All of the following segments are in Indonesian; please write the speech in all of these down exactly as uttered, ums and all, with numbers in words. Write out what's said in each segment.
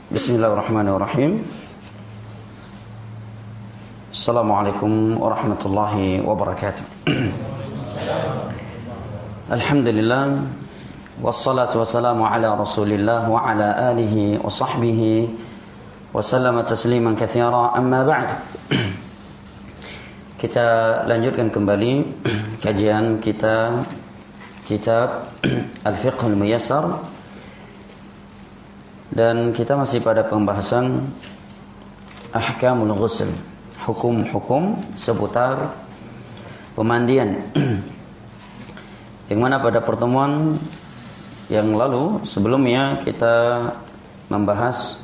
Bismillahirrahmanirrahim. Assalamualaikum warahmatullahi wabarakatuh. Alhamdulillah, wassalatu wassalamu ala Rasulillah wa ala alihi wa sahbihi wa sallama tasliman katsira, amma ba'd. Kita lanjutkan kembali kajian kita kitab Al-Fiqh Al-Muyassar, dan kita masih pada pembahasan ahkamul ghusl, hukum-hukum seputar pemandian. Yang mana pada pertemuan yang lalu sebelumnya kita membahas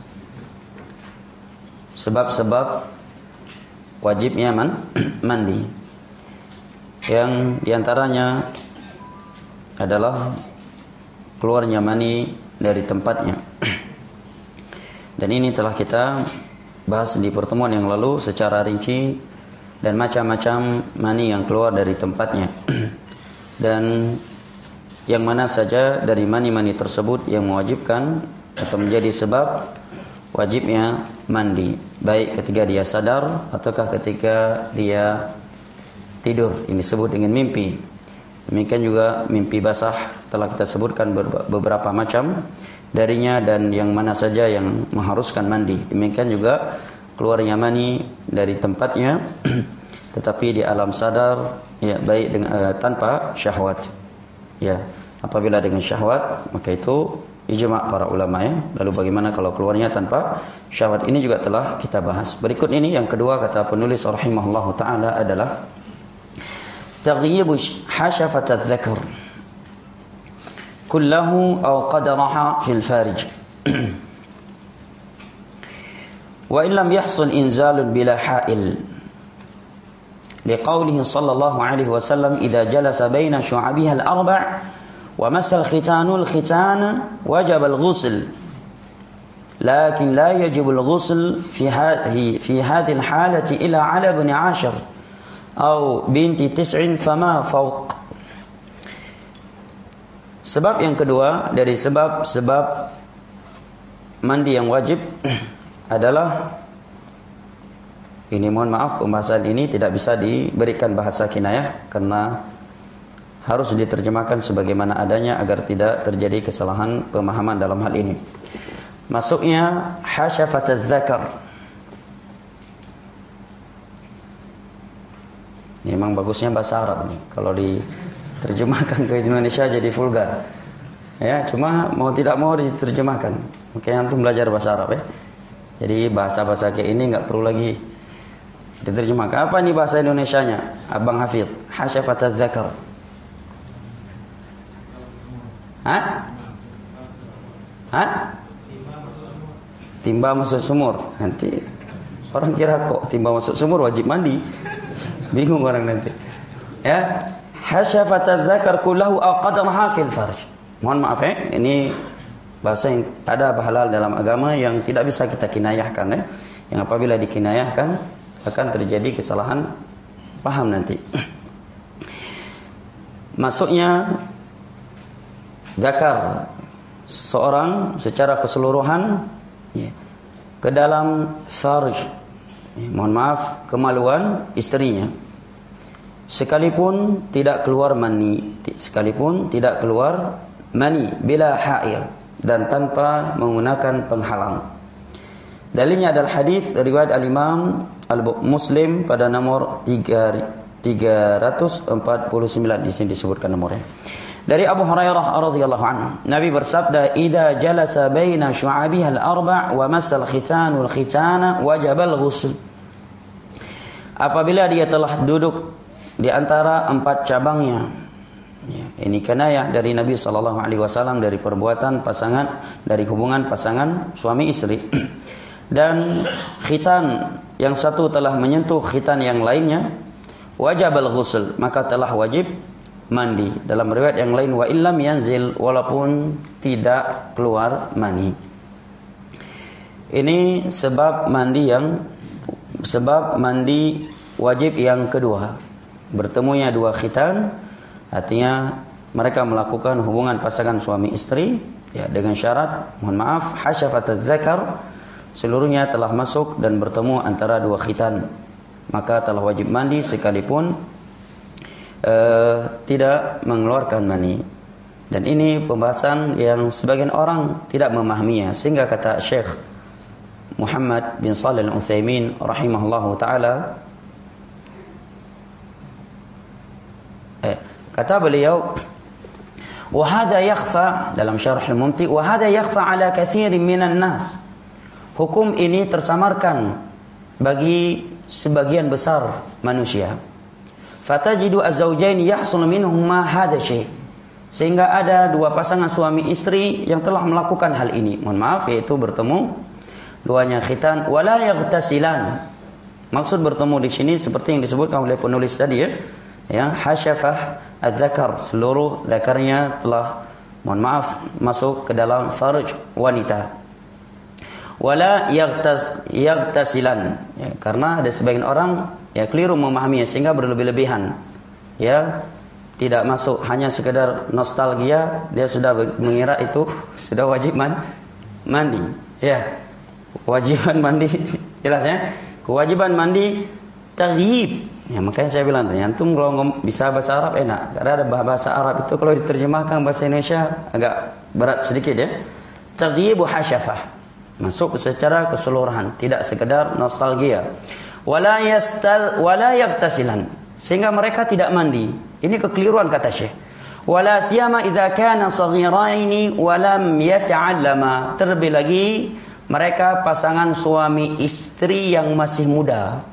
sebab-sebab wajibnya man, mandi, yang diantaranya adalah keluarnya mani dari tempatnya. Dan ini telah kita bahas di pertemuan yang lalu secara rinci, dan macam-macam mani yang keluar dari tempatnya. Dan yang mana saja dari mani-mani tersebut yang mewajibkan atau menjadi sebab wajibnya mandi, baik ketika dia sadar ataukah ketika dia tidur. Ini disebut dengan mimpi. Demikian juga mimpi basah telah kita sebutkan beberapa macam darinya, dan yang mana saja yang mengharuskan mandi. Demikian juga keluarnya mani dari tempatnya tetapi di alam sadar, ya, baik dengan uh, tanpa syahwat. Ya, apabila dengan syahwat maka itu ijma' para ulama, ya. Lalu bagaimana kalau keluarnya tanpa syahwat? Ini juga telah kita bahas. Berikut ini yang kedua kata penulis rahimahullahu taala adalah taghyibu hashafat adz-dzakar kullahu aw qadaraha fil farij wa in lam yahsul inzalun bila ha'il liqaulihi sallallahu alaihi wasallam idza jalasa baina syu'abiha al-arba' wa masal khitanul khitana wajib al-ghusl lakin la yajib al-ghusl fi hadhihi fi hadhihi al-halati ila ala ibn ashar aw binti tis'in fama fawq. Sebab yang kedua dari sebab-sebab mandi yang wajib adalah, ini mohon maaf pembahasan ini tidak bisa diberikan bahasa kinayah karena harus diterjemahkan sebagaimana adanya agar tidak terjadi kesalahan pemahaman dalam hal ini. Masuknya hashafat adz-dzakar. Ini memang bagusnya bahasa Arab nih. Kalau diterjemahkan ke Indonesia jadi vulgar. Ya, cuma mau tidak mau diterjemahkan. Makanya antum belajar bahasa Arab, ya. Jadi bahasa-bahasa kayak ini enggak perlu lagi diterjemahkan. Apa nih bahasa Indonesianya? Abang Hafid, hashafat adz-dzakar. Hah? Hah? Timba masuk sumur. Nanti orang kira kok timba masuk sumur wajib mandi. Bingung orang nanti. Ya, hashafat adz-dzakar kullahu aw qadaraha fil farj. Mohon maaf, ya, ini bahasa yang ada halal dalam agama yang tidak bisa kita kinayahkan, ya. Yang apabila dikinayahkan akan terjadi kesalahan paham nanti. Masuknya zakar seorang secara keseluruhan, ya, ke dalam farj, ya, mohon maaf, kemaluan istrinya, sekalipun tidak keluar mani, sekalipun tidak keluar mani bila ha'il, dan tanpa menggunakan penghalang. Dalilnya adalah hadis riwayat al-Imam Al-Muslim pada nomor tiga ratus empat puluh sembilan, di sini disebutkan nomornya. Dari Abu Hurairah radhiyallahu anhu, Nabi bersabda, "Idza jalasa baina syu'abiha al-arba' wa masal khitanul khitana wajibal ghusl." Apabila dia telah duduk di antara empat cabangnya, ya, ini kinayah dari Nabi sallallahu alaihi wasallam dari perbuatan pasangan, dari hubungan pasangan suami istri. Dan khitan yang satu telah menyentuh khitan yang lainnya, wajibal ghusl, maka telah wajib mandi. Dalam riwayat yang lain, wa illam yanzil, walaupun tidak keluar mani. Ini sebab mandi yang sebab mandi wajib yang kedua. Bertemunya dua khitan, artinya mereka melakukan hubungan pasangan suami istri, ya, dengan syarat, mohon maaf, hashafat adz-dzakar, seluruhnya telah masuk dan bertemu antara dua khitan, maka telah wajib mandi sekalipun uh, tidak mengeluarkan mani. Dan ini pembahasan yang sebagian orang tidak memahaminya, sehingga kata Syekh Muhammad bin Shalih Al-Utsaimin rahimahullahu taala, eh, kata beliau, wa hadha yakhfa dalam Syarh Al-Mumti, wa hadha yakhfa ala katsirin minan nas. Hukum ini tersamarkan bagi sebagian besar manusia. Fatajidu az-zawjain yahsul minhuma hadha syai'. Sehingga ada dua pasangan suami istri yang telah melakukan hal ini. Mohon maaf, yaitu bertemu duanya khitan wala yaghtasilan. Maksud bertemu di sini seperti yang disebutkan oleh penulis tadi ya. Ya, hasyafah adzakar, seluruh zakarnya telah, mohon maaf, masuk ke dalam farj wanita. Wala yaghtas yaghtasilan, ya, karena ada sebagian orang ya keliru memahaminya sehingga berlebih-lebihan. Ya, tidak masuk, hanya sekedar nostalgia, dia sudah mengira itu sudah wajib mandi. Ya, kewajiban mandi jelas ya. Kewajiban mandi taghyib. Ya, makanya saya bilang tadi, antum kalau bisa bahasa Arab enak. Karena ada bahasa Arab itu kalau diterjemahkan bahasa Indonesia agak berat sedikit ya. Taghyib hasyafah. Masuk secara keseluruhan, tidak sekedar nostalgia. Wala yastal wala yaghtasilan, sehingga mereka tidak mandi. Ini kekeliruan kata Syekh. Wala siyama idza kana saghiraini wa lam yata'allama. Terlebih lagi mereka pasangan suami istri yang masih muda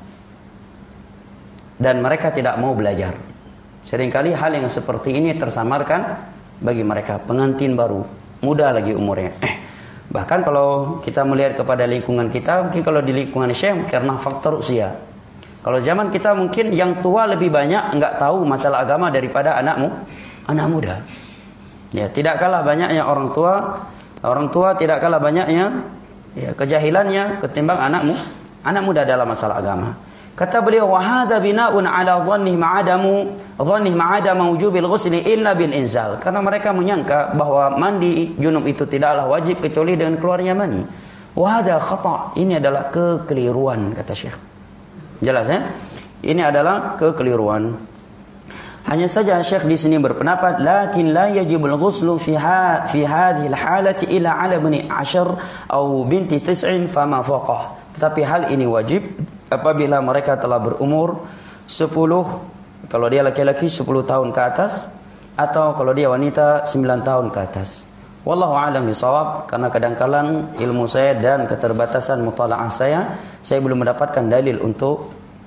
dan mereka tidak mau belajar. Seringkali hal yang seperti ini tersamarkan bagi mereka, pengantin baru, muda lagi umurnya. Eh, bahkan kalau kita melihat kepada lingkungan kita, mungkin kalau di lingkungan Syekh karena faktor usia. Kalau zaman kita mungkin yang tua lebih banyak enggak tahu masalah agama daripada anakmu, anak muda. Ya, tidak kalah banyaknya orang tua, orang tua tidak kalah banyaknya ya kejahilannya ketimbang anakmu, anak muda dalam masalah agama. Kata beliau, wa hadza bina'un 'ala dhanni ma'adamu dhanni ma'adama wujubil ghusli illa bil inzal. Karena mereka menyangka bahwa mandi junub itu tidaklah wajib kecuali dengan keluarnya mani. Wa hadza khata'. Ini adalah kekeliruan kata Syekh. Jelas ya? Ini adalah kekeliruan. Hanya saja Syekh di sini berpendapat, lakin la yajibul ghuslu fi ha fi hadhihi al-halati illa 'ala ibni ashar atau binti tis'in fama faqah. Tetapi hal ini wajib apabila mereka telah berumur sepuluh, kalau dia laki-laki sepuluh tahun ke atas, atau kalau dia wanita sembilan tahun ke atas. Wallahu a'lam bishawab, karena kadang-kadang ilmu saya dan keterbatasan mutalaah saya, saya belum mendapatkan dalil untuk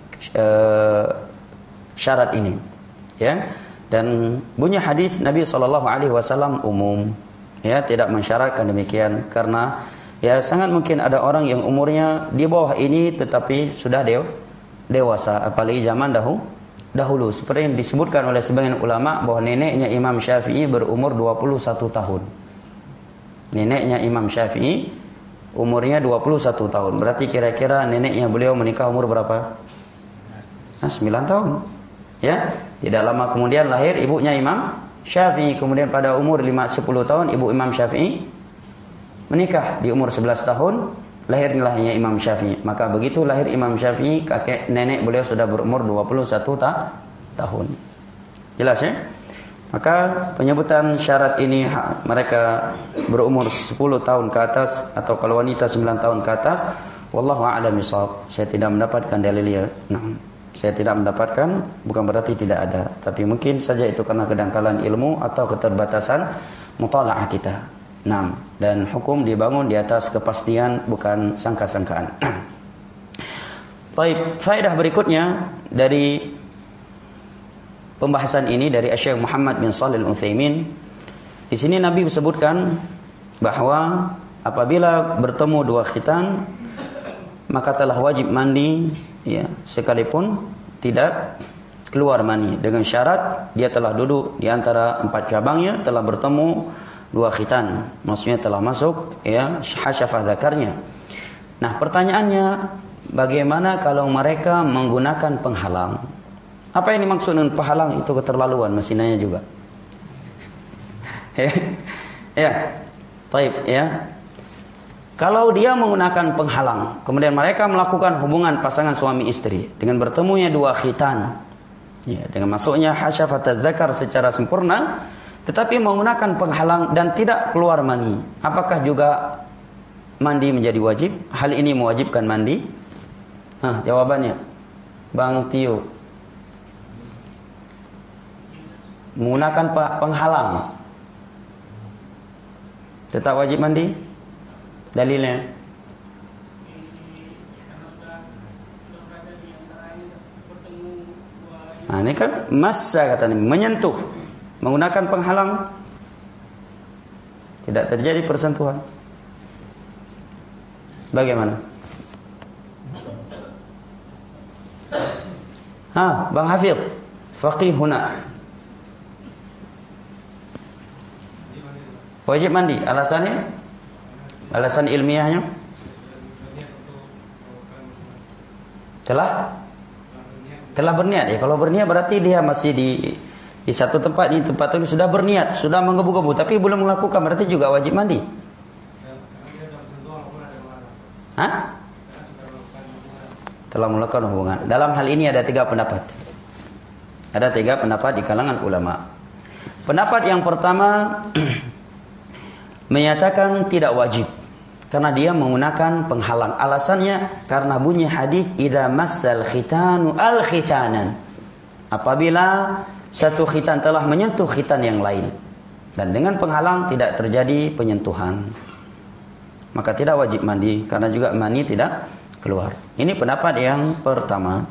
uh, syarat ini. Ya, dan bunyi hadis Nabi sallallahu alaihi wasallam umum, ya, tidak mensyaratkan demikian, karena ya sangat mungkin ada orang yang umurnya di bawah ini tetapi sudah dew, dewasa, apalagi zaman dahulu dahulu seperti yang disebutkan oleh sebagian ulama bahwa neneknya Imam Syafi'i berumur dua puluh satu tahun. Neneknya Imam Syafi'i umurnya dua puluh satu tahun. Berarti kira-kira neneknya beliau menikah umur berapa? Nah, sembilan tahun. Ya, tidak lama kemudian lahir ibunya Imam Syafi'i. Kemudian pada umur lima sepuluh tahun ibu Imam Syafi'i menikah. Di umur sebelas tahun lahirnya Imam Syafi'i. Maka begitu lahir Imam Syafi'i, kakek nenek beliau sudah berumur dua puluh satu ta- tahun. Jelas ya? Maka penyebutan syarat ini mereka berumur sepuluh tahun ke atas, atau kalau wanita sembilan tahun ke atas, wallahu a'lam bishawab. Saya tidak mendapatkan dalilnya. Nah, saya tidak mendapatkan, bukan berarti tidak ada, tapi mungkin saja itu karena kedangkalan ilmu atau keterbatasan mutalaah kita. Nah, dan hukum dibangun di atas kepastian, bukan sangka-sangkaan. Baik, faedah berikutnya dari pembahasan ini dari Syekh Muhammad bin Shalih Al-Utsaimin. Di sini Nabi sebutkan bahwa apabila bertemu dua khitan maka telah wajib mandi, ya, sekalipun tidak keluar mani, dengan syarat dia telah duduk di antara empat cabangnya, telah bertemu dua khitan, maksudnya telah masuk ya hasyafah zakarnya. Nah, pertanyaannya, bagaimana kalau mereka menggunakan penghalang? Apa yang dimaksud dengan penghalang? Itu keterlaluan, masih nanya juga. Ya, ya, taib, ya. Kalau dia menggunakan penghalang, kemudian mereka melakukan hubungan pasangan suami istri dengan bertemunya dua khitan, ya, dengan masuknya hasyafat dzakar secara sempurna, tetapi menggunakan penghalang dan tidak keluar mani, apakah juga mandi menjadi wajib? Hal ini mewajibkan mandi? Hah, jawabannya, Bang Tio, menggunakan penghalang tetap wajib mandi? Dalilnya? Nah, ini kan massa katanya, menyentuh, menggunakan penghalang, tidak terjadi persentuhan. Bagaimana? Ha, Bang Hafidh, faqihuna. Wajib mandi, alasannya? Alasan ilmiahnya? Telah telah berniat. Ya, kalau berniat berarti dia masih di di satu tempat, di tempat itu sudah berniat, sudah menggebu-gebu, tapi belum melakukan, berarti juga wajib mandi. Hah? Telah melakukan hubungan. Dalam hal ini ada tiga pendapat. Ada tiga pendapat di kalangan ulama. Pendapat yang pertama menyatakan tidak wajib karena dia menggunakan penghalang. Alasannya karena bunyi hadis idza massal khitanu al khitanan. Apabila satu khitan telah menyentuh khitan yang lain dan dengan penghalang tidak terjadi penyentuhan, maka tidak wajib mandi karena juga mani tidak keluar. Ini pendapat yang pertama.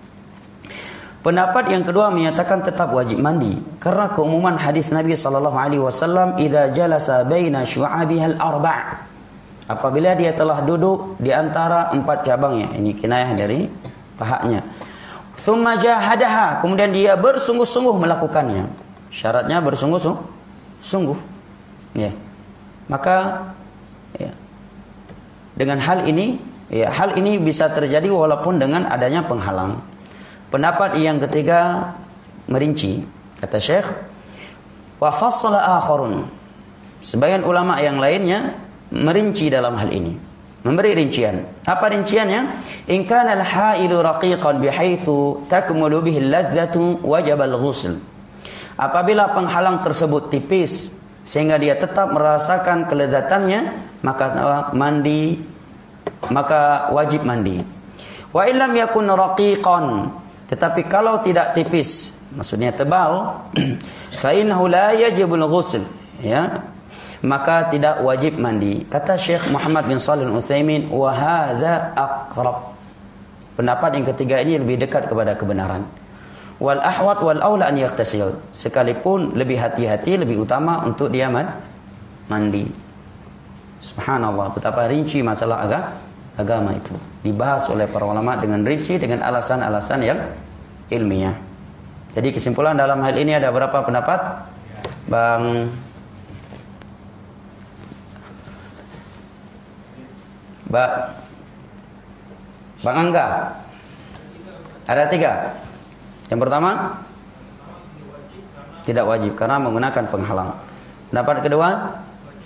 Pendapat yang kedua menyatakan tetap wajib mandi karena keumuman hadis Nabi sallallahu alaihi wasallam idza jalasa baina syu'abihal arba'. Apabila dia telah duduk di antara empat cabangnya, ini kinayah dari pahanya. Tsumma jahadaha, kemudian dia bersungguh-sungguh melakukannya. Syaratnya bersungguh-sungguh. Ya. Maka ya, dengan hal ini, ya, hal ini bisa terjadi walaupun dengan adanya penghalang. Pendapat yang ketiga merinci, kata Syekh, wa fassala akharun. Sebagian ulama yang lainnya merinci dalam hal ini, memberi rincian. Apa rinciannya? In kana al-hailu raqiqan bihaitsu takmulu bihi al-ladzatu wajib al-ghusl. Apabila penghalang tersebut tipis sehingga dia tetap merasakan kelezatannya, maka mandi, maka wajib mandi. Wa illam yakun raqiqan, tetapi kalau tidak tipis, maksudnya tebal, fa innahu la yajibul ghusl, ya, maka tidak wajib mandi. Kata Syekh Muhammad bin Shalih Al-Utsaimin, wa hadza aqrab. Pendapat yang ketiga ini lebih dekat kepada kebenaran. Wal ahwat wal aula an yaghtasil. Sekalipun lebih hati-hati, lebih utama untuk dia mandi. Subhanallah, betapa rinci masalah agama. Agama itu dibahas oleh para ulama dengan rinci, dengan alasan-alasan yang ilmiah. Jadi kesimpulan dalam hal ini ada berapa pendapat? Bang Mbak Bang Angga, ada tiga. Yang pertama, tidak wajib karena menggunakan penghalang. Pendapat kedua,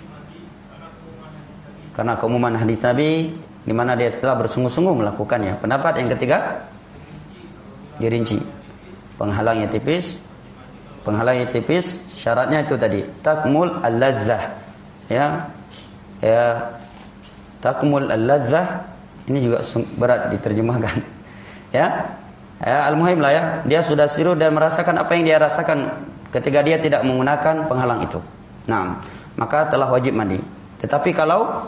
karena keumuman hadis Nabi, di mana dia setelah bersungguh-sungguh melakukannya. Pendapat yang ketiga, dirinci. Penghalangnya tipis. Penghalangnya tipis, syaratnya itu tadi, takmul al-ladzah. Ya. Ya. Takmul al-ladzah, ini juga berat diterjemahkan. Ya. Ya, al-muhim lah ya, dia sudah siru dan merasakan apa yang dia rasakan ketika dia tidak menggunakan penghalang itu. Nah, maka telah wajib mandi. Tetapi kalau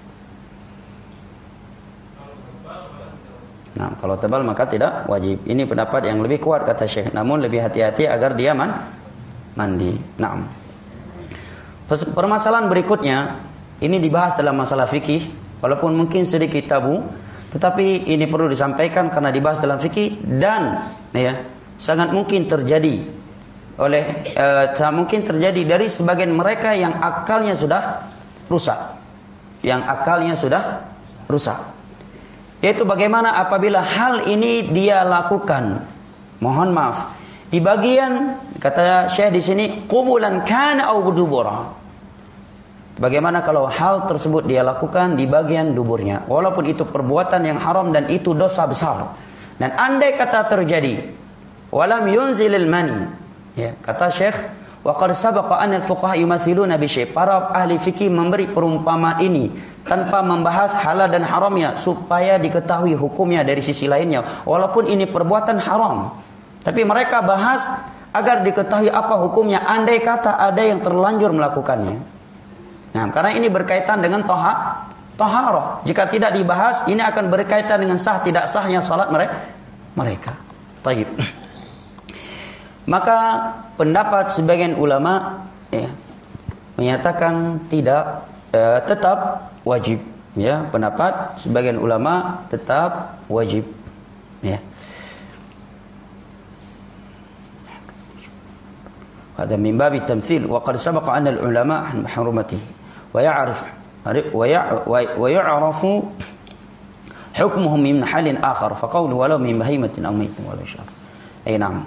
Nah, kalau tebal maka tidak wajib. Ini pendapat yang lebih kuat kata Syekh. Namun lebih hati-hati agar dia man, mandi. Nah, permasalahan berikutnya ini dibahas dalam masalah fikih, walaupun mungkin sedikit tabu, tetapi ini perlu disampaikan karena dibahas dalam fikih dan ya sangat mungkin terjadi oleh eh, sangat mungkin terjadi dari sebagian mereka yang akalnya sudah rusak, yang akalnya sudah rusak. Yaitu bagaimana apabila hal ini dia lakukan, mohon maaf, di bagian kata Syekh di sini qubulan kana au dubura, Bagaimana kalau hal tersebut dia lakukan di bagian duburnya, walaupun itu perbuatan yang haram dan itu dosa besar. Dan andai kata terjadi, walam yunzilil mani, ya, kata Syekh, wa qad sabaqa anna al-fuqaha yumathiluna bi syai'. Para ahli fikih memberi perumpamaan ini tanpa membahas halal dan haramnya supaya diketahui hukumnya dari sisi lainnya, walaupun ini perbuatan haram. Tapi mereka bahas agar diketahui apa hukumnya andai kata ada yang terlanjur melakukannya. Nah, karena ini berkaitan dengan toha, toharoh. Jika tidak dibahas, ini akan berkaitan dengan sah tidak sahnya salat mereka. Taib. Maka pendapat sebagian ulama ya, menyatakan tidak eh, tetap wajib. Ya, pendapat sebagian ulama tetap wajib. Ya. هذا من باب التمثيل وقد سبق أن العلماء عن حرمته ويعرف ويعرف حكمهم من حال آخر فقوله ولو من بهيمة أو ميت ولا شر. أي نعم.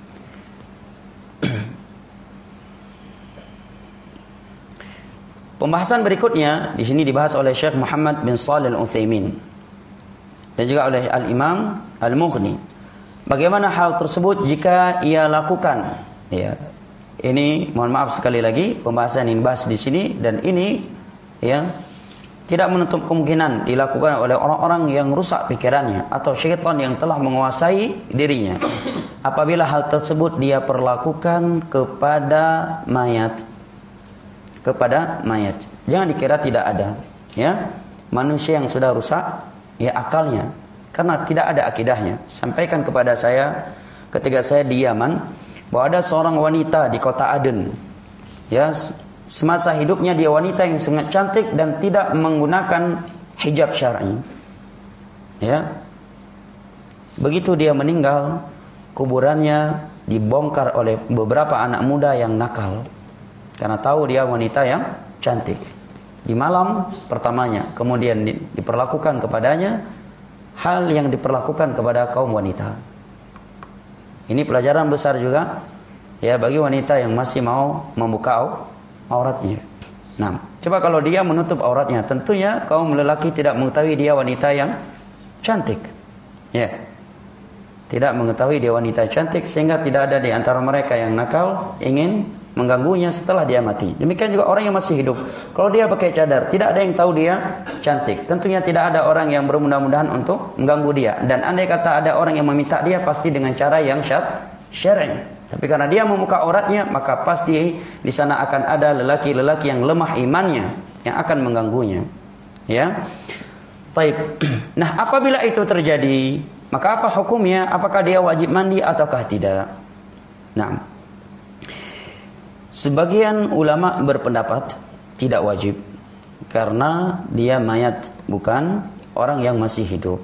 Pembahasan berikutnya di sini dibahas oleh Syekh Muhammad bin Shalih Al-Utsaimin dan juga oleh Al-Imam Al-Mughni. Bagaimana hal tersebut jika ia lakukan? Ya. Ini mohon maaf sekali lagi pembahasan yang dibahas di sini, dan ini ya tidak menutup kemungkinan dilakukan oleh orang-orang yang rusak pikirannya atau syaitan yang telah menguasai dirinya. Apabila hal tersebut dia perlakukan kepada mayat, kepada mayat. Jangan dikira tidak ada, ya. Manusia yang sudah rusak ya akalnya karena tidak ada akidahnya. Sampaikan kepada saya ketika saya di Yaman bahwa ada seorang wanita di kota Aden, ya, semasa hidupnya dia wanita yang sangat cantik dan tidak menggunakan hijab syar'i. Ya. Begitu dia meninggal, kuburannya dibongkar oleh beberapa anak muda yang nakal karena tahu dia wanita yang cantik. Di malam pertamanya kemudian diperlakukan kepadanya hal yang diperlakukan kepada kaum wanita. Ini pelajaran besar juga ya bagi wanita yang masih mau membuka auratnya. Nah, coba kalau dia menutup auratnya, tentunya kaum lelaki tidak mengetahui dia wanita yang cantik. Ya. Tidak mengetahui dia wanita cantik sehingga tidak ada di antara mereka yang nakal ingin mengganggunya setelah dia mati. Demikian juga orang yang masih hidup. Kalau dia pakai cadar, tidak ada yang tahu dia cantik. Tentunya tidak ada orang yang bermudah-mudahan untuk mengganggu dia. Dan andai kata ada orang yang meminta dia, pasti dengan cara yang syar'i. Tapi karena dia membuka auratnya, maka pasti di sana akan ada lelaki-lelaki yang lemah imannya yang akan mengganggunya. Ya. Baik. Nah, apabila itu terjadi, maka apa hukumnya? Apakah dia wajib mandi ataukah tidak? Nah, sebagian ulama berpendapat tidak wajib karena dia mayat, bukan orang yang masih hidup.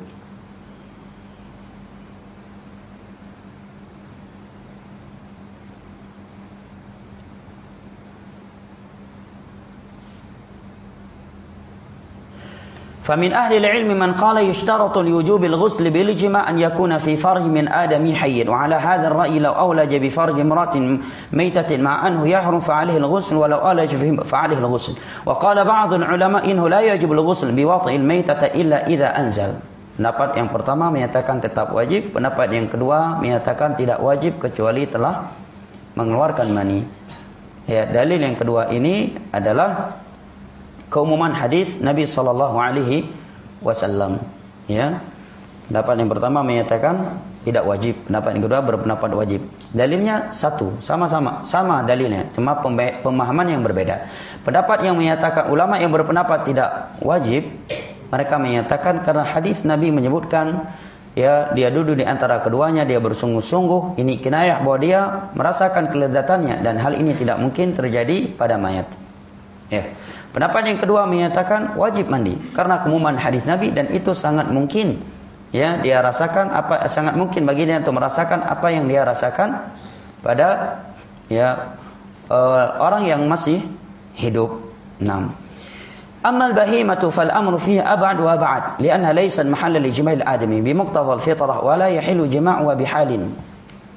فمن أهل العلم من قال يشترط لوجوب الغسل بالإجماع أن يكون في فرج من آدم حي وعلى هذا الرأي لو أولج بفرج امرأة ميتة مع أنه يحرم فعليه الغسل ولو أولج فعليه الغسل وقال بعض العلماء إنه لا يجب الغسل بوطئ الميتة إلا إذا أنزل. Pendapat yang pertama menyatakan tetap wajib, pendapat yang kedua menyatakan tidak wajib kecuali telah mengeluarkan mani. Ya, dalil yang kedua ini adalah keumuman hadis Nabi sallallahu alaihi wasallam. Ya. Pendapat yang pertama menyatakan tidak wajib, pendapat yang kedua berpendapat wajib. Dalilnya satu, sama-sama, sama dalilnya, cuma pemahaman yang berbeda. Pendapat yang menyatakan ulama yang berpendapat tidak wajib, mereka menyatakan karena hadis Nabi menyebutkan ya dia duduk di antara keduanya, dia bersungguh-sungguh, ini kinayah bahwa dia merasakan kelezatannya dan hal ini tidak mungkin terjadi pada mayat. Ya. Pendapat yang kedua menyatakan wajib mandi karena keumuman hadis Nabi dan itu sangat mungkin ya dia rasakan apa sangat mungkin bagi dia untuk merasakan apa yang dia rasakan pada ya uh, orang yang masih hidup. Naam. Amma al-bahimatu fal amru fiha ab'ad wa ab'ad li'annaha laysat mahalla li jima'il adami bi muqtadha al-fitrah wa la yahillu jima'uha bihalin.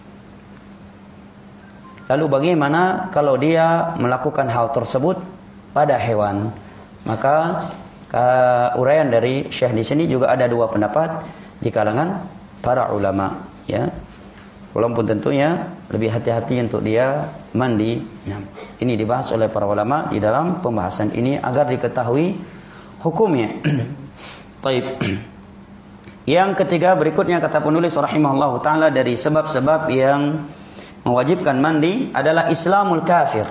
Lalu bagaimana kalau dia melakukan hal tersebut pada hewan. Maka uh, uraian dari Syekh di sini juga ada dua pendapat di kalangan para ulama, ya. Walaupun tentunya lebih hati-hati untuk dia mandi. Nah, ini dibahas oleh para ulama di dalam pembahasan ini agar diketahui hukumnya. Taib. Yang ketiga berikutnya kata penulis rahimahullah taala dari sebab-sebab yang mewajibkan mandi adalah Islamul kafir.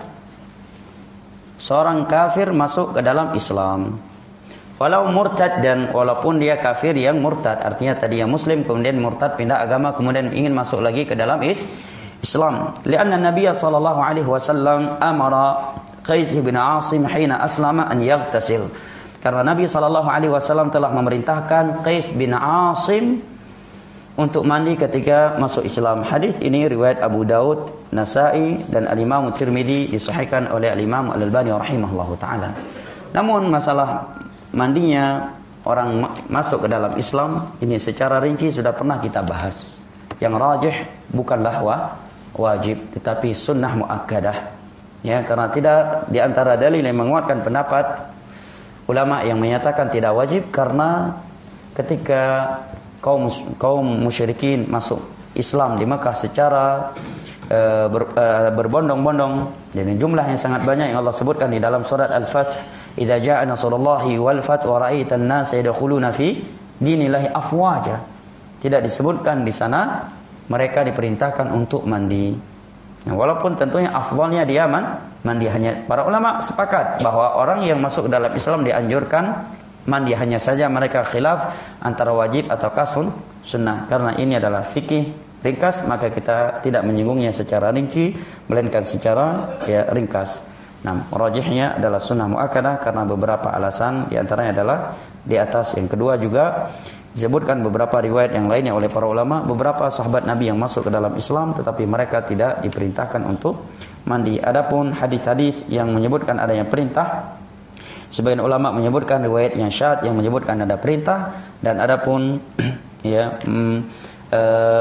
Seorang kafir masuk ke dalam Islam. Walau murtad, dan walaupun dia kafir yang murtad, artinya tadi yang muslim kemudian murtad pindah agama kemudian ingin masuk lagi ke dalam is Islam. Lianna Nabi sallallahu alaihi wasallam amara Qais bin Asim hina aslama an yaghtasil. Karena Nabi sallallahu alaihi wasallam telah memerintahkan Qais bin Asim untuk mandi ketika masuk Islam. Hadis ini riwayat Abu Daud, Nasa'i dan Al-Imam Tirmidzi, disahihkan oleh Al-Imam Al-Albani rahimahullahu taala. Namun masalah mandinya orang masuk ke dalam Islam ini secara rinci sudah pernah kita bahas. Yang rajih bukanlah wa, wajib tetapi sunnah muakkadah. Ya, karena tidak di antara dalil yang menguatkan pendapat ulama yang menyatakan tidak wajib, karena ketika kaum kaum musyrikin masuk Islam di Makkah secara uh, ber, uh, berbondong-bondong dan jumlah yang sangat banyak yang Allah sebutkan di dalam surat Al-Fath, idza jaa nasrullahi wal fath wa ra'aitan nasa yadkhuluna fi dinillahi afwaja. Tidak disebutkan di sana mereka diperintahkan untuk mandi. Nah, walaupun tentunya afdhalnya dia man, mandi, hanya para ulama sepakat bahwa orang yang masuk dalam Islam dianjurkan mandi, hanya saja mereka khilaf antara wajib ataukah sun, sunnah. Karena ini adalah fikih ringkas, maka kita tidak menyinggungnya secara rinci, melainkan secara ya ringkas. Nah, rajihnya adalah sunnah muakkadah karena beberapa alasan, di antaranya adalah di atas. Yang kedua juga disebutkan beberapa riwayat yang lainnya oleh para ulama, beberapa sahabat Nabi yang masuk ke dalam Islam tetapi mereka tidak diperintahkan untuk mandi. Adapun hadis-hadis yang menyebutkan adanya perintah, sebagian ulama menyebutkan riwayat yang syadz yang menyebutkan ada perintah, dan adapun ya mm, e,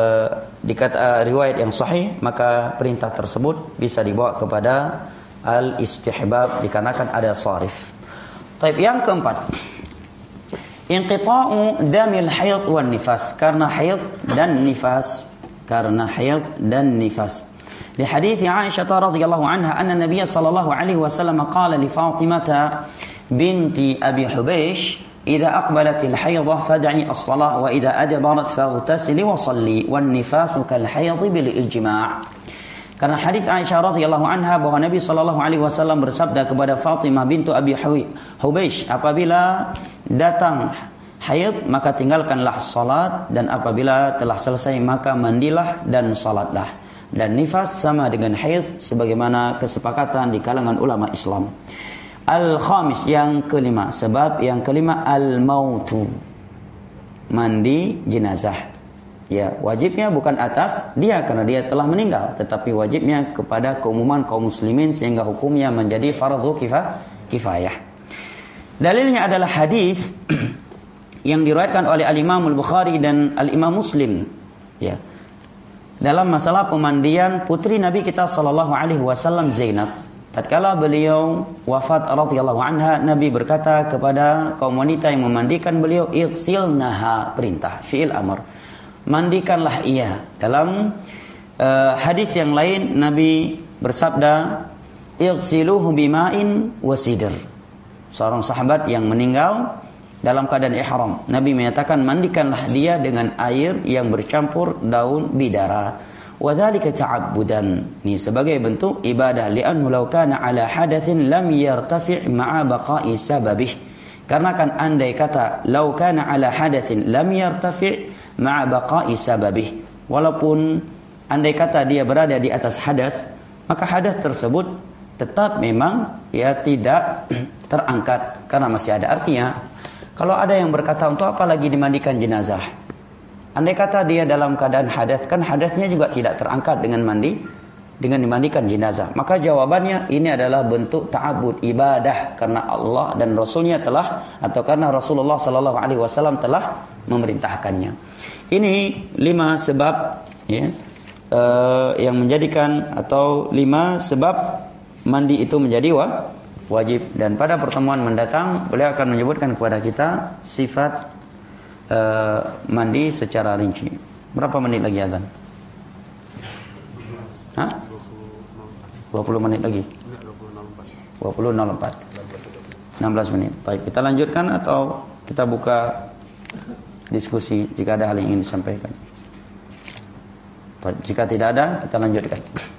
dikata riwayat yang sahih, maka perintah tersebut bisa dibawa kepada al-istihbab dikarenakan ada sharif. Taib, yang keempat, inqita'u damil haid wan nifas, karena haid dan nifas, karena haid dan nifas. Di hadits Aisyah radhiyallahu anha anna Nabiy sallallahu alaihi wasallam qala li Fatimah binti Abi Hubaysh idza aqbalatil haidah fad'i as-salah wa idza adbarat faghtasili wa shalli wan nifasu kal haid bil ijma'. Karena hadis Aisyah radhiyallahu anha bahwa Nabi sallallahu alaihi wasallam bersabda kepada Fatimah bintu Abi Hubaysh, apabila datang haid maka tinggalkanlah salat, dan apabila telah selesai maka mandilah dan salatlah. Dan nifas sama dengan haid sebagaimana kesepakatan di kalangan ulama Islam. Al-khamis, yang kelima, sebab yang kelima al-mautu, mandi jenazah. Ya, wajibnya bukan atas dia karena dia telah meninggal, tetapi wajibnya kepada keumuman kaum muslimin sehingga hukumnya menjadi fardhu kifayah. Dalilnya adalah hadis yang diriwayatkan oleh Al-Imam Al-Bukhari dan Al-Imam Muslim, ya, dalam masalah pemandian putri Nabi kita sallallahu alaihi wasallam Zainab. Tatkala beliau wafat radhiyallahu anha, Nabi berkata kepada kaum wanita yang memandikan beliau, igsilnaha, perintah, fi'il amr, mandikanlah ia. Dalam uh, hadis yang lain Nabi bersabda, igsiluhu bima'in wasidr. Seorang sahabat yang meninggal dalam keadaan ihram, Nabi menyatakan mandikanlah dia dengan air yang bercampur daun bidara. Wadzalika ta'abbudan, ini sebagai bentuk ibadah, li'annahu law kana ala hadatsin lam yartafi' ma'a baqa'i sababih. Karena kan andai kata law kana ala hadatsin lam yartafi' ma'a baqa'i sababih, walaupun andai kata dia berada di atas hadas, maka hadas tersebut tetap memang ya tidak terangkat karena masih ada. Artinya kalau ada yang berkata untuk apa lagi dimandikan jenazah, andai kata dia dalam keadaan hadas, kan hadasnya juga tidak terangkat dengan mandi, dengan dimandikan jenazah. Maka jawabannya ini adalah bentuk ta'abbud, ibadah, karena Allah dan Rasulnya telah, atau karena Rasulullah sallallahu alaihi wasallam telah memerintahkannya. Ini lima sebab ya, uh, yang menjadikan, atau lima sebab mandi itu menjadi wa, wajib. Dan pada pertemuan mendatang beliau akan menyebutkan kepada kita sifat uh, mandi secara rinci. Berapa menit lagi azan? Hah? dua puluh menit lagi. dua puluh nol empat. enam belas menit. Baik, kita lanjutkan atau kita buka diskusi jika ada hal yang ingin disampaikan. Baik, jika tidak ada, kita lanjutkan.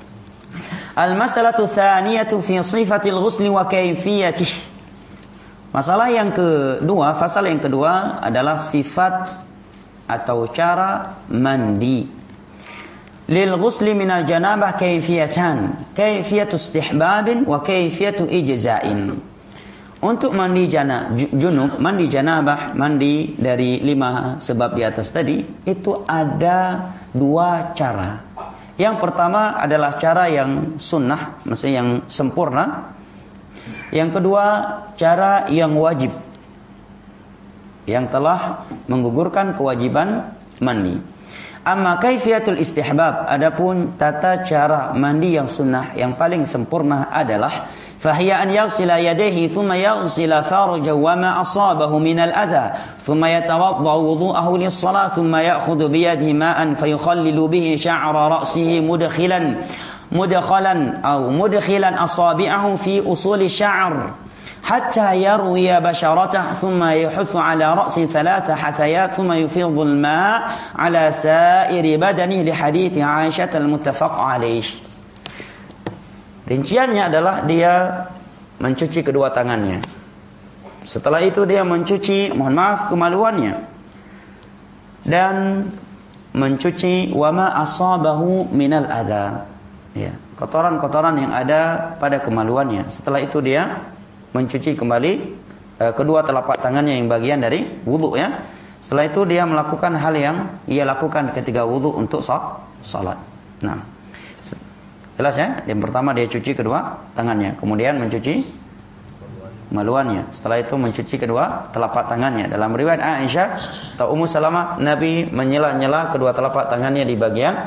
Al-masalatu tsaniyatu fi sifatil ghusli wa kayfiyatih. Masalah yang kedua, pasal yang kedua adalah sifat atau cara mandi. Lil ghusli minal janabah kayfiyatan, kayfiyatu istihbabin wa kayfiyatu ijza'in. Untuk mandi jana, junub, mandi janabah, mandi dari lima sebab di atas tadi, itu ada dua cara. Yang pertama adalah cara yang sunnah, maksudnya yang sempurna. Yang kedua, cara yang wajib, yang telah menggugurkan kewajiban mandi. Amma kaifiyatul istihbab, adapun tata cara mandi yang sunnah, yang paling sempurna adalah فهي أن يغسل يديه ثم يغسل فرجه وما أصابه من الأذى ثم يتوضأ وضوءه للصلاة ثم يأخذ بيده ماء فيخلل به شعر رأسه مدخلا مدخلا أو مدخلا أصابعه في أصول الشعر حتى يروي بشرته ثم يحث على رأسه ثلاث حثيات ثم يفيض الماء على سائر بدنه لحديث عائشة المتفق عليه. Rinciannya adalah dia mencuci kedua tangannya. Setelah itu dia mencuci, mohon maaf, kemaluannya. Dan mencuci wama asabahu minal adha. Ya, kotoran-kotoran yang ada pada kemaluannya. Setelah itu dia mencuci kembali eh, kedua telapak tangannya yang bagian dari wudu ya. Setelah itu dia melakukan hal yang ia lakukan ketika wudu untuk salat. Nah, jelas ya? Yang pertama dia cuci kedua tangannya, kemudian mencuci maluannya. Setelah itu mencuci kedua telapak tangannya. Dalam riwayat Aisyah atau Ummu Salamah, Nabi menyela-nyela kedua telapak tangannya di bagian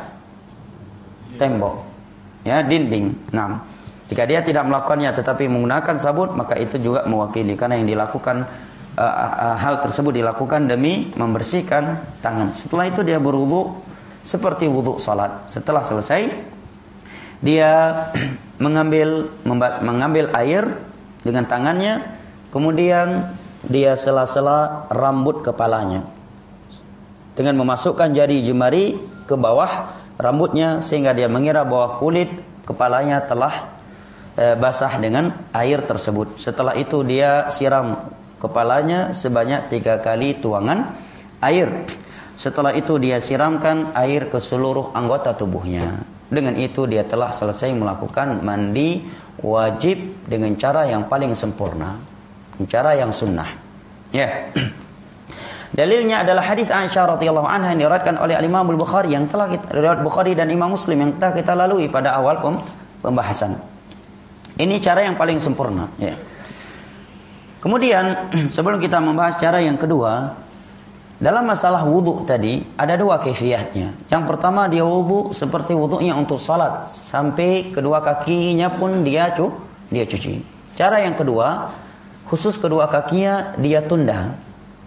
tembok, ya, dinding. Nah, jika dia tidak melakukannya tetapi menggunakan sabun, maka itu juga mewakili karena yang dilakukan uh, uh, hal tersebut dilakukan demi membersihkan tangan. Setelah itu dia berwudu seperti wudu salat. Setelah selesai dia mengambil mengambil air dengan tangannya, kemudian dia sela-sela rambut kepalanya dengan memasukkan jari jemari ke bawah rambutnya sehingga dia mengira bahwa kulit kepalanya telah e, basah dengan air tersebut. Setelah itu dia siram kepalanya sebanyak tiga kali tuangan air. Setelah itu dia siramkan air ke seluruh anggota tubuhnya. Dengan itu dia telah selesai melakukan mandi wajib dengan cara yang paling sempurna, cara yang sunnah. Ya. Dalilnya adalah hadis Aisyah radhiyallahu anha yang diriwayatkan oleh Imam Al-Bukhari yang telah kita riwayat Bukhari dan Imam Muslim yang telah kita lalui pada awal pembahasan. Ini cara yang paling sempurna. Ya. Kemudian sebelum kita membahas cara yang kedua, dalam masalah wudu tadi ada dua kaifiyatnya. Yang pertama dia wudu seperti wudunya untuk salat sampai kedua kakinya pun dia cu, dia cuci. Cara yang kedua, khusus kedua kakinya dia tunda.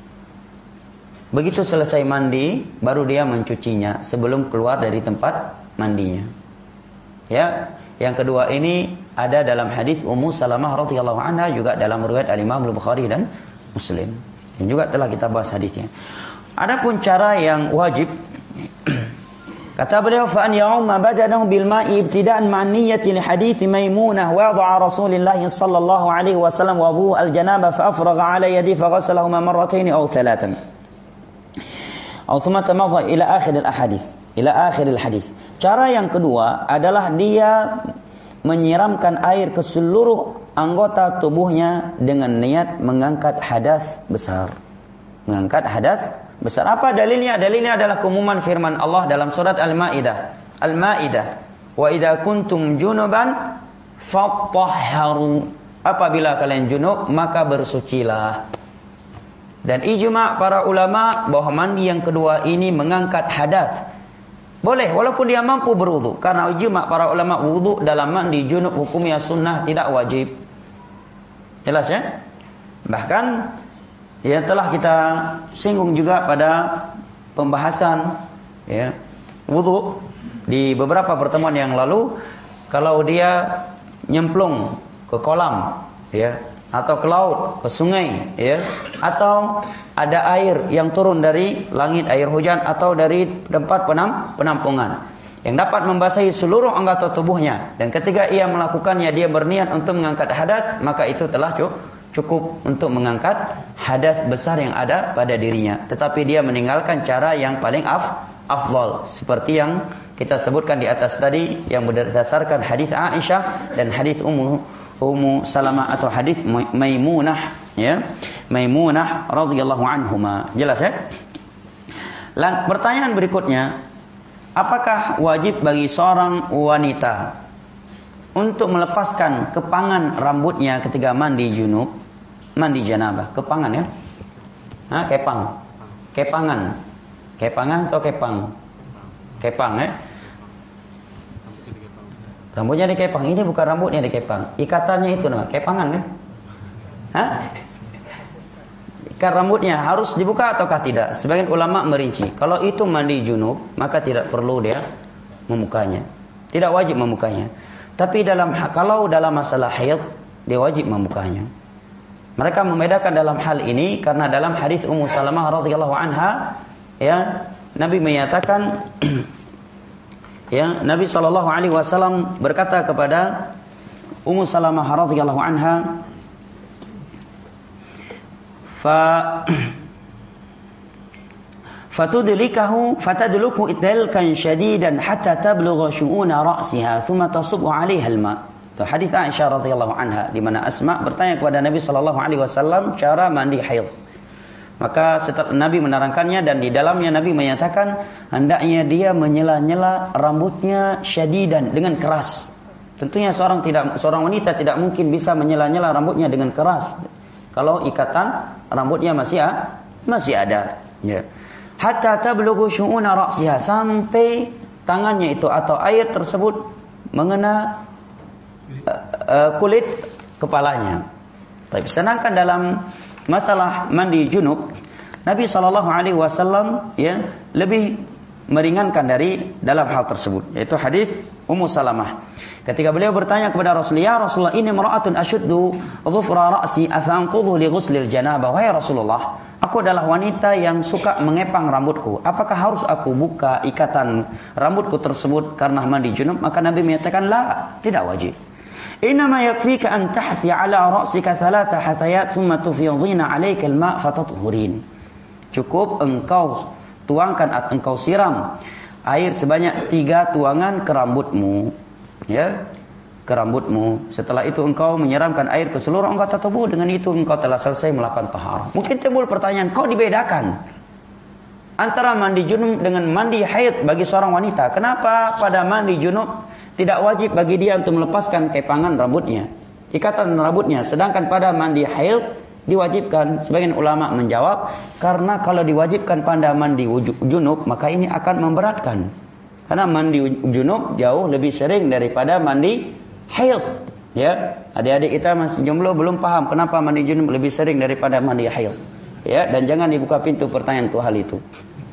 Begitu selesai mandi baru dia mencucinya sebelum keluar dari tempat mandinya. Ya, yang kedua ini ada dalam hadis Ummu Salamah radhiyallahu anha, juga dalam riwayat Al-Imam Al-Bukhari dan Muslim. Dan juga telah kita bahas hadisnya. Adapun cara yang wajib, kata beliau, fa an ya'umma badanahu bil ma'i ibtida'an ma'an niyyati li hadits Maimunah wa wada'a Rasulullah sallallahu alaihi wasallam wudu' al-janabah fa afragha 'ala yadihi fa ghasalahuma marratayn aw thalathan. Aw thumma tamadha ila akhir al-ahadits, ila akhir al-hadits. Cara yang kedua adalah dia menyiramkan air ke seluruh anggota tubuhnya dengan niat mengangkat hadas besar. Mengangkat hadas besar. Apa dalilnya? Dalilnya adalah keumuman firman Allah dalam surat Al-Maidah. Al-Maidah. Wa idza kuntum junuban fatahharu. Apabila kalian junub maka bersucilah. Dan ijma' para ulama bahwa mandi yang kedua ini mengangkat hadas. Boleh walaupun dia mampu berwudu, karena ijma' para ulama wudu dalam mandi junub hukumnya sunnah, tidak wajib. Jelas ya? Bahkan ya telah kita singgung juga pada pembahasan ya wudu di beberapa pertemuan yang lalu, kalau dia nyemplung ke kolam ya atau ke laut, ke sungai ya, atau ada air yang turun dari langit, air hujan atau dari tempat penam, penampungan yang dapat membasahi seluruh anggota tubuhnya, dan ketika ia melakukannya dia berniat untuk mengangkat hadas, maka itu telah cukup untuk mengangkat hadas besar yang ada pada dirinya. Tetapi dia meninggalkan cara yang paling af, afdal seperti yang kita sebutkan di atas tadi, yang berdasarkan hadis Aisyah dan hadis Ummu Ummu Salamah atau hadis Maimunah ya, Maimunah radhiyallahu anhuma. Jelas ya? Lang, pertanyaan berikutnya, apakah wajib bagi seorang wanita untuk melepaskan kepangan rambutnya ketika mandi junub, mandi janabah? Kepangan ya? Hah, kepang. Kepangan. Kepangan atau kepang? Kepang ya? Rambutnya dikepang. Ini bukan rambutnya dikepang. Ikatannya itu namanya kepangan kan? Hah? Ikat rambutnya harus dibuka ataukah tidak? Sebagian ulama merinci. Kalau itu mandi junub, maka tidak perlu dia memukanya. Tidak wajib memukanya. Tapi dalam kalau dalam masalah haid, dia wajib memukanya. Mereka membedakan dalam hal ini karena dalam hadis Ummu Salamah radhiyallahu anha ya, Nabi menyatakan ya, Nabi sallallahu alaihi wasallam berkata kepada Ummu Salamah radhiyallahu anha, fa fatudlikahu fatadluku idalkan shadidan hatta tablugha shu'una ra'siha thumma tasubbu 'alaiha al-ma'. Itu hadis Aisyah radhiyallahu anha di mana Asma bertanya kepada Nabi sallallahu alaihi wasallam cara mandi haid. Maka setelah Nabi menerangkannya, dan di dalamnya Nabi menyatakan hendaknya dia menyela-nyela rambutnya syadidan, dengan keras. Tentunya seorang tidak seorang wanita tidak mungkin bisa menyela-nyela rambutnya dengan keras kalau ikatan rambutnya masih masih ada ya. Hatta tablughu syu'una ra'siha, sampai tangannya itu atau air tersebut mengena uh, uh, kulit kepalanya. Tapi sedangkan dalam masalah mandi junub, Nabi sallallahu alaihi wasallam ya lebih meringankan dari dalam hal tersebut, yaitu hadis Ummu Salamah. Ketika beliau bertanya kepada Rasulullah, "Ya Rasulullah, ini mar'atun ashuddu dhufra ra'si afa anqudhu li ghuslil janabah." Wahai Rasulullah, aku adalah wanita yang suka mengepang rambutku. Apakah harus aku buka ikatan rambutku tersebut karena mandi junub? Maka Nabi menyatakan, "La, tidak wajib. Innama yakfika an tahthi ala ra'sika thalatha hathayat thumma tufidhina 'alayka al-ma' fatatuhurin." Cukup engkau tuangkan atau engkau siram air sebanyak tiga tuangan ke rambutmu, ya, ke rambutmu. Setelah itu engkau menyiramkan air ke seluruh anggota tubuh. Dengan itu engkau telah selesai melakukan taharah. Mungkin timbul pertanyaan, kau dibedakan antara mandi junub dengan mandi haid bagi seorang wanita? Kenapa pada mandi junub tidak wajib bagi dia untuk melepaskan kepangan rambutnya, ikatan rambutnya, sedangkan pada mandi haid diwajibkan? Sebagian ulama menjawab, karena kalau diwajibkan pada mandi junub, maka ini akan memberatkan. Karena mandi junub jauh lebih sering daripada mandi haid. Ya, adik-adik kita masih jomblo belum paham kenapa mandi junub lebih sering daripada mandi haid. Ya, dan jangan dibuka pintu pertanyaan tuh hal itu.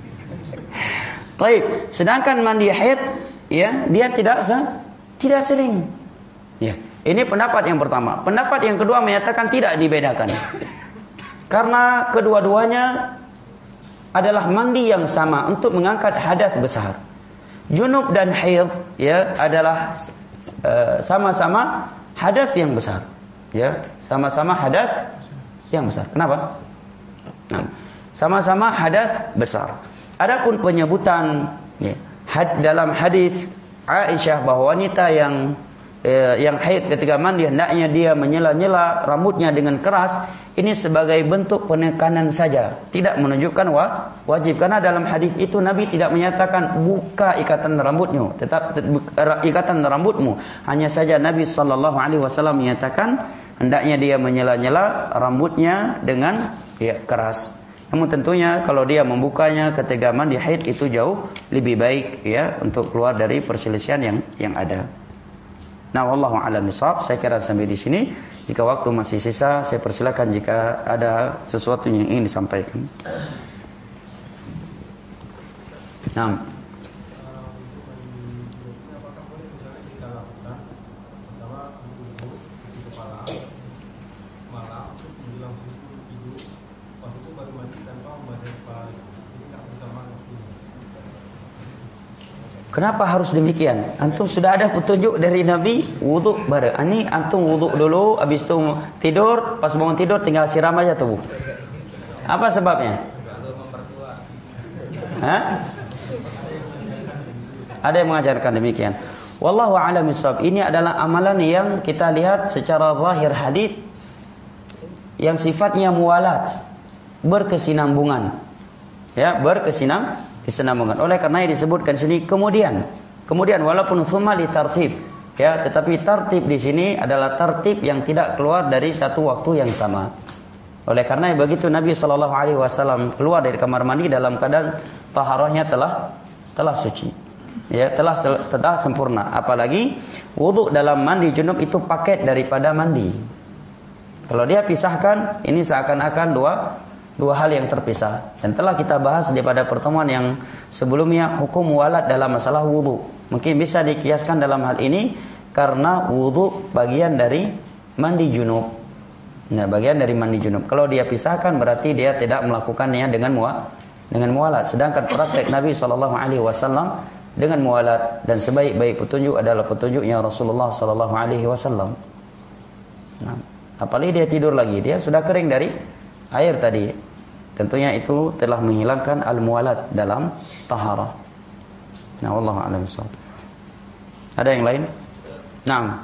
Baik, sedangkan mandi haid ya, dia tidak se tidak sering. Ya, ini pendapat yang pertama. Pendapat yang kedua menyatakan tidak dibedakan. Karena kedua-duanya adalah mandi yang sama untuk mengangkat hadas besar. Junub dan haid ya adalah uh, sama-sama hadas yang besar. Ya, sama-sama hadas yang besar. Kenapa? Nah, sama-sama hadas besar. Adapun penyebutan ya, had, dalam hadis Aisyah bahwa wanita yang eh, yang haid ketika mandi hendaknya dia menyela-nyela rambutnya dengan keras, ini sebagai bentuk penekanan saja, tidak menunjukkan wa, wajib. Karena dalam hadis itu Nabi tidak menyatakan buka ikatan rambutmu, tetap ikatan rambutmu. Hanya saja Nabi sallallahu alaihi wasallam menyatakan hendaknya dia menyela-nyela rambutnya dengan ya, keras. Namun tentunya kalau dia membukanya ketika mandi haid itu jauh lebih baik ya, untuk keluar dari perselisihan yang yang ada. Nah, wallahu a'lam bishawab. Saya kira sampai di sini Jika waktu masih sisa, saya persilakan jika ada sesuatu yang ingin disampaikan. Nah. Kenapa harus demikian? Antum sudah ada petunjuk dari Nabi wudu bareng. Ini antum wudu dulu, habis itu tidur, pas bangun tidur tinggal siram aja tubuh. Apa sebabnya? Hah? Ada yang mengajarkan demikian. Wallahu a'lam bishawab. Ini adalah amalan yang kita lihat secara zahir hadis yang sifatnya muwalat, berkesinambungan. Ya, berkesinambungan. Kesenambungan. Oleh karena yang disebutkan sini kemudian, kemudian walaupun tsumma li tartib, ya, tetapi tartib di sini adalah tartib yang tidak keluar dari satu waktu yang sama. Oleh karena begitu Nabi sallallahu alaihi wasallam keluar dari kamar mandi dalam keadaan taharahnya telah telah suci. Ya, telah telah sempurna. Apalagi wudu dalam mandi junub itu paket daripada mandi. Kalau dia pisahkan, ini seakan-akan dua Dua hal yang terpisah. Dan telah kita bahas daripada pertemuan yang sebelumnya hukum muwalat dalam masalah wudu. Mungkin bisa dikiaskan dalam hal ini karena wudu bagian dari mandi junub. Nah, bagian dari mandi junub. Kalau dia pisahkan berarti dia tidak melakukannya dengan muwa, dengan muwalat. Sedangkan praktek Nabi sallallahu alaihi wasallam dengan muwalat, dan sebaik-baik petunjuk adalah petunjuknya Rasulullah sallallahu alaihi wasallam. Nah, apalagi dia tidur lagi, dia sudah kering dari air tadi. Tentunya itu telah menghilangkan al-muwalat dalam taharah. Nah, wallahu a'lam bishawab. Ada yang lain? Naam.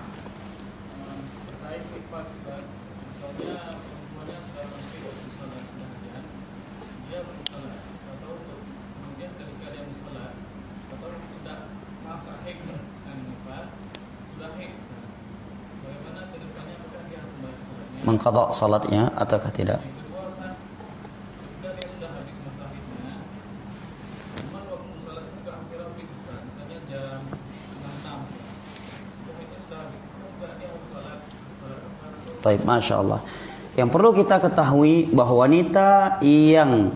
Mengqadha salatnya ataukah tidak? Baik, Masya Allah. Yang perlu kita ketahui bahwa wanita yang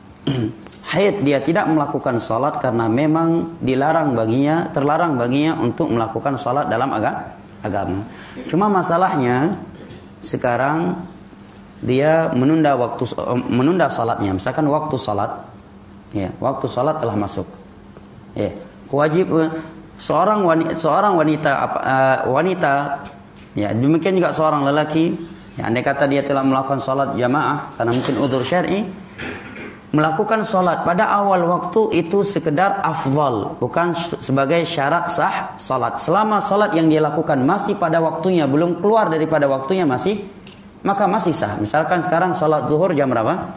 haid dia tidak melakukan salat karena memang dilarang baginya, terlarang baginya untuk melakukan salat dalam agama. Cuma masalahnya sekarang dia menunda waktu menunda salatnya. Misalkan waktu salat, ya, waktu salat telah masuk. Ya, kewajiban seorang wanita, seorang wanita uh, wanita ya, demikian juga seorang lelaki, ya, andai kata dia telah melakukan salat jamaah karena mungkin udzur syar'i, melakukan salat pada awal waktu itu sekedar afdal, bukan sebagai syarat sah salat. Selama salat yang dia lakukan masih pada waktunya, belum keluar daripada waktunya masih, maka masih sah. Misalkan sekarang salat zuhur jam berapa?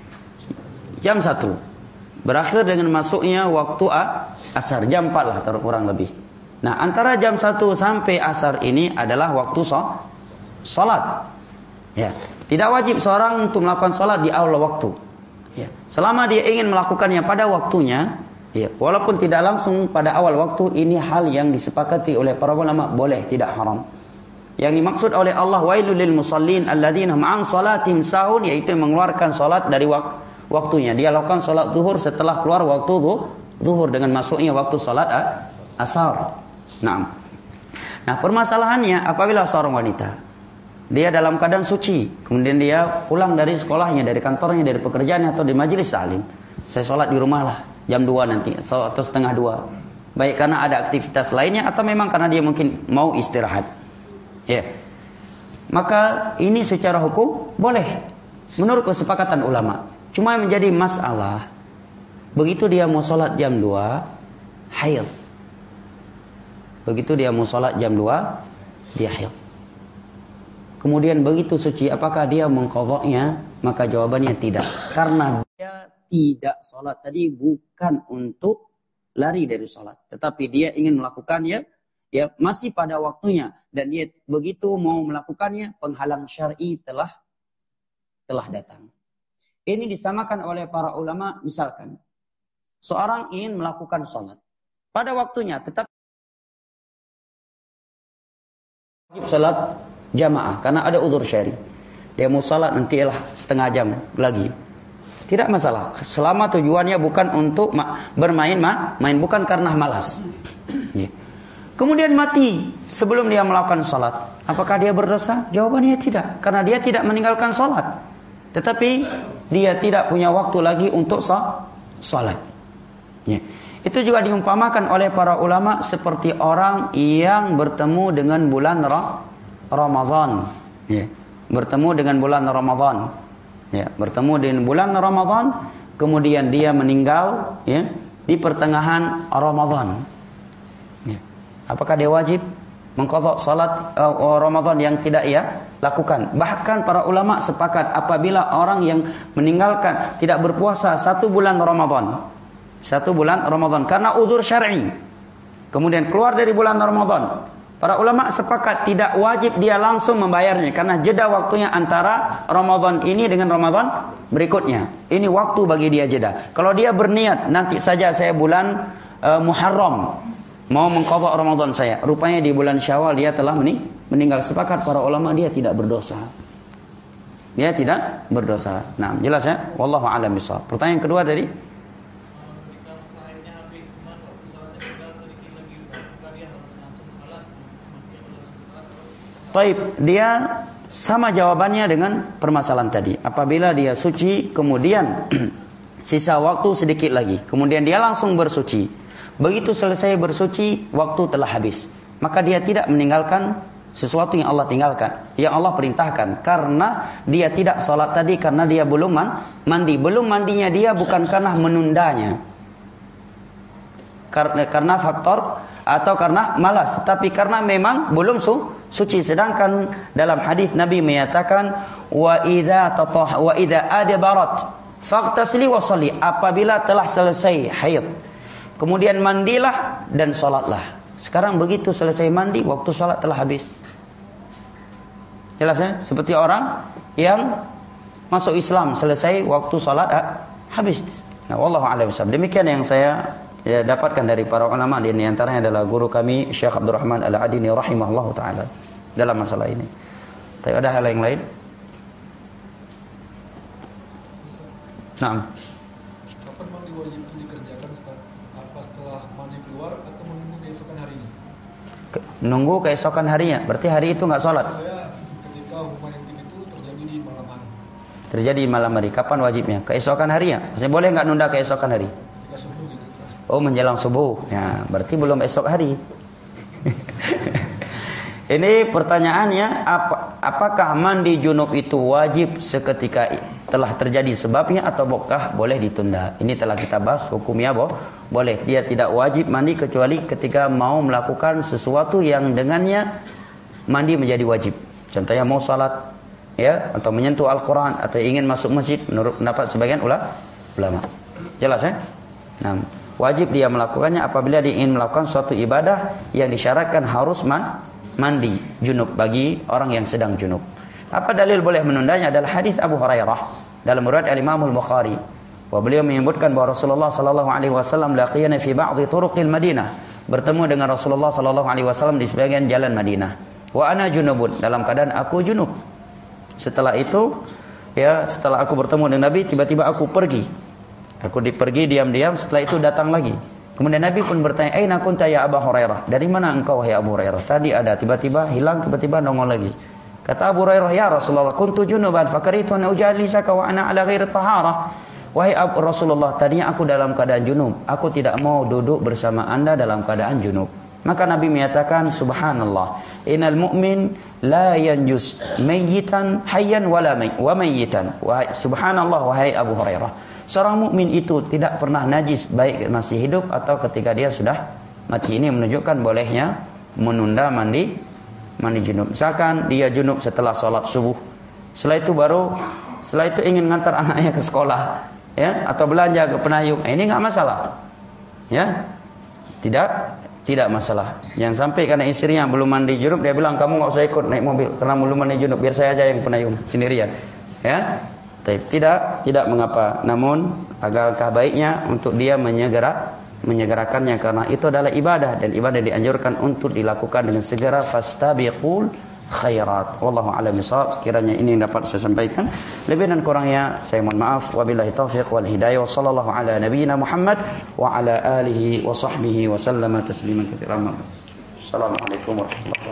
Jam satu. Berakhir dengan masuknya waktu asar, jam empat lah kurang lebih. Nah, antara jam satu sampai asar ini adalah waktu salat. Ya, tidak wajib seorang untuk melakukan salat di awal waktu. Ya, selama dia ingin melakukannya pada waktunya, ya, walaupun tidak langsung pada awal waktu, ini hal yang disepakati oleh para ulama boleh, tidak haram. Yang dimaksud oleh Allah wailul lil musallin alladzina hum an salatihim sahun, yaitu mengeluarkan salat dari wak- waktunya. Dia lakukan salat zuhur setelah keluar waktu zuhur dengan masuknya waktu salat asar. Nah, nah permasalahannya apabila seorang wanita dia dalam keadaan suci, kemudian dia pulang dari sekolahnya, dari kantornya, dari pekerjaannya atau di majelis taklim, saya sholat di rumah lah jam dua nanti atau setengah dua, baik karena ada aktivitas lainnya atau memang karena dia mungkin mau istirahat, ya, maka ini secara hukum boleh menurut kesepakatan ulama. Cuma yang menjadi masalah begitu dia mau sholat jam dua haid. Begitu dia mau sholat jam dua, dia haid. Kemudian begitu suci, apakah dia mengqadha'nya? Maka jawabannya tidak. Karena dia tidak sholat tadi bukan untuk lari dari sholat. Tetapi dia ingin melakukannya, ya masih pada waktunya. Dan dia begitu mau melakukannya, penghalang syar'i telah telah datang. Ini disamakan oleh para ulama, misalkan seorang ingin melakukan sholat pada waktunya, tetap wajib sholat jamaah karena ada udzur syar'i. Dia mau salat nantilah setengah jam lagi. Tidak masalah. Selama tujuannya bukan untuk bermain, main bukan karena malas. Ya. Kemudian mati sebelum dia melakukan salat. Apakah dia berdosa? Jawabannya tidak, karena dia tidak meninggalkan salat. Tetapi dia tidak punya waktu lagi untuk salat. Ya. Itu juga diumpamakan oleh para ulama seperti orang yang bertemu dengan bulan Ramadan. Ya. Bertemu dengan bulan Ramadan. Ya, bertemu dengan bulan Ramadan, kemudian dia meninggal ya, di pertengahan Ramadan. Ya. Apakah dia wajib mengqadha salat uh, Ramadan yang tidak ia lakukan? Bahkan para ulama sepakat apabila orang yang meninggalkan tidak berpuasa satu bulan Ramadan. Satu bulan Ramadan karena uzur syar'i. Kemudian keluar dari bulan Ramadan. Para ulama sepakat tidak wajib dia langsung membayarnya karena jeda waktunya antara Ramadan ini dengan Ramadan berikutnya. Ini waktu bagi dia jeda. Kalau dia berniat nanti saja saya bulan uh, Muharram mau mengqadha Ramadan saya. Rupanya di bulan Syawal dia telah mening- meninggal. Sepakat para ulama dia tidak berdosa. Dia tidak berdosa. Nah, jelas ya? Wallahu a'lam bishawab. Pertanyaan kedua tadi Taib, dia sama jawabannya dengan permasalahan tadi. Apabila dia suci, kemudian sisa waktu sedikit lagi, kemudian dia langsung bersuci. Begitu selesai bersuci, waktu telah habis. Maka dia tidak meninggalkan sesuatu yang Allah tinggalkan, yang Allah perintahkan. Karena dia tidak sholat tadi, karena dia belum mandi. Belum mandinya dia bukan karena menundanya, karena, karena faktor atau karena malas, tapi karena memang belum su, suci. Sedangkan dalam hadis Nabi menyatakan wa idza tatah wa idza adbarat faghtasili wa shalli, apabila telah selesai haid kemudian mandilah dan salatlah. Sekarang begitu selesai mandi, waktu salat telah habis. Jelas ya? Seperti orang yang masuk Islam selesai waktu salat ah, habis. Nah, wallahu a'lam bishawab. Demikian yang saya ya, dapatkan dari para ulama, di antaranya adalah guru kami Syekh Abdurrahman Al-Adini rahimahullahu taala dalam masalah ini. Tapi ada hal yang lain? Naam. Kapan mandi wajib itu dikerjakan, Ustaz? Apa setelah mandi keluar atau menunggu keesokan harinya? Ke- nunggu keesokan harinya, berarti hari itu enggak salat. Saya ketika hukuman intim itu terjadi di malam hari. Terjadi di malam hari, kapan wajibnya? Keesokan harinya. Maksudnya boleh enggak nunda keesokan hari? Ketika subuh gitu, Ustaz. Oh, menjelang subuh. Ya, berarti belum esok hari. Ini pertanyaannya, apa, apakah mandi junub itu wajib seketika telah terjadi sebabnya atau bokah boleh ditunda? Ini telah kita bahas hukumnya boh, boleh. Dia tidak wajib mandi kecuali ketika mau melakukan sesuatu yang dengannya mandi menjadi wajib. Contohnya mau salat ya, atau menyentuh Al-Quran, atau ingin masuk masjid menurut pendapat sebagian ulama. Jelas ya? Nah, wajib dia melakukannya apabila dia ingin melakukan suatu ibadah yang disyaratkan harus man, mandi junub bagi orang yang sedang junub. Apa dalil boleh menundanya? Adalah hadis Abu Hurairah dalam riwayat Al-Imam Al-Bukhari. Wa beliau menyebutkan bahwa Rasulullah sallallahu alaihi wasallam laqiyana fi ba'dhi turuqil Madinah, bertemu dengan Rasulullah sallallahu alaihi wasallam di sebagian jalan Madinah. Wa ana junubun, dalam keadaan aku junub. Setelah itu ya, setelah aku bertemu dengan Nabi, tiba-tiba aku pergi. Aku pergi diam-diam, setelah itu datang lagi. Kemudian Nabi pun bertanya, "Aina kunta ya Abu Hurairah?" Dari mana engkau wahai Abu Hurairah? Tadi ada, tiba-tiba hilang, tiba-tiba nongol lagi. Kata Abu Hurairah, "Ya Rasulullah, kuntu junuban fakaritu an ujalisaka wa ana ala ghairi taharah." Wahai Abu Rasulullah, tadinya aku dalam keadaan junub. Aku tidak mau duduk bersama Anda dalam keadaan junub. Maka Nabi menyatakan, "Subhanallah, innal mu'min la yanjus mayyitan hayyan wala may wa mayyitan." Wahai subhanallah, wahai Abu Hurairah, seorang mukmin itu tidak pernah najis baik masih hidup atau ketika dia sudah mati. Ini menunjukkan bolehnya menunda mandi mandi junub. Misalkan dia junub setelah sholat subuh, setelah itu baru setelah itu ingin ngantar anaknya ke sekolah, ya, atau belanja ke Penayung, ini enggak masalah, ya, tidak tidak masalah. Yang sampai karena istrinya belum mandi junub, dia bilang kamu enggak usah ikut naik mobil karena belum mandi junub, biar saya aja yang Penayung sendirian, ya. Tidak, tidak mengapa. Namun agakah baiknya untuk dia menyegera menyegerakannya, karena itu adalah ibadah dan ibadah dianjurkan untuk dilakukan dengan segera. Fastabiqul khairat. Wallahu a'lam bishawab. Kiranya ini yang dapat saya sampaikan. Lebih dan kurangnya saya mohon maaf. Wabillahi taufiq wal hidayah. Wassallallahu ala nabiyyina Muhammad wa ala alihi wa sahbihi wa sallama tasliman katsiran. Assalamualaikum warahmatullahi wabarakatuh.